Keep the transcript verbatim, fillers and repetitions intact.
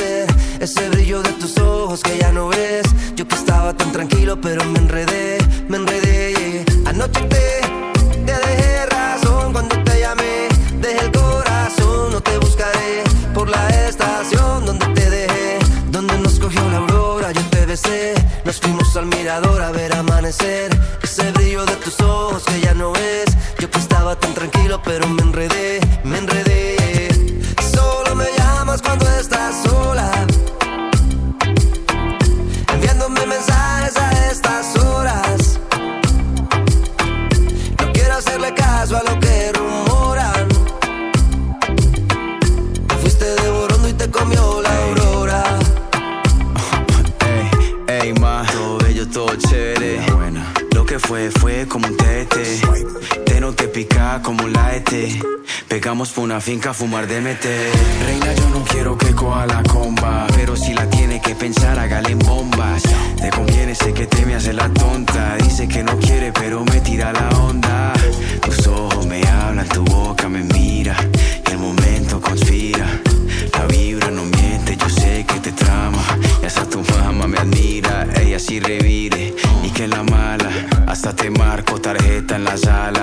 amanecer. Ese brillo de tus ojos que ya no ves. Yo que estaba tan tranquilo pero me enredé, me enredé. Anoche te, te dejé razón cuando te llamé. Dejé el corazón, no te buscaré por la estación donde te dejé, donde nos cogió la aurora. Yo te besé, nos fuimos al mirador a ver amanecer. Ese brillo de tus ojos que ya no ves. Yo que estaba tan tranquilo pero me enredé, me enredé. Solo me llamas cuando estás sola, enviándome mensajes a estas horas. No quiero hacerle caso a lo que rumoran. Te fuiste devorando y te comió la aurora. Ey, ey, ma, todo bello, todo chévere. Buena. Lo que fue, fue como un tete. Te no te pica como un laete. Pegamos por una finca a fumar de meter. Reina, yo no quiero que coja la comba, pero si la tiene que pensar, hágale en bombas. Te conviene, sé que te me hace la tonta. Dice que no quiere, pero me tira la onda. Tus ojos me hablan, tu boca me mira, y el momento conspira. La vibra no miente, yo sé que te trama, y hasta tu mamá me admira. Ella sí revire, y que la mala, hasta te marco tarjeta en la sala.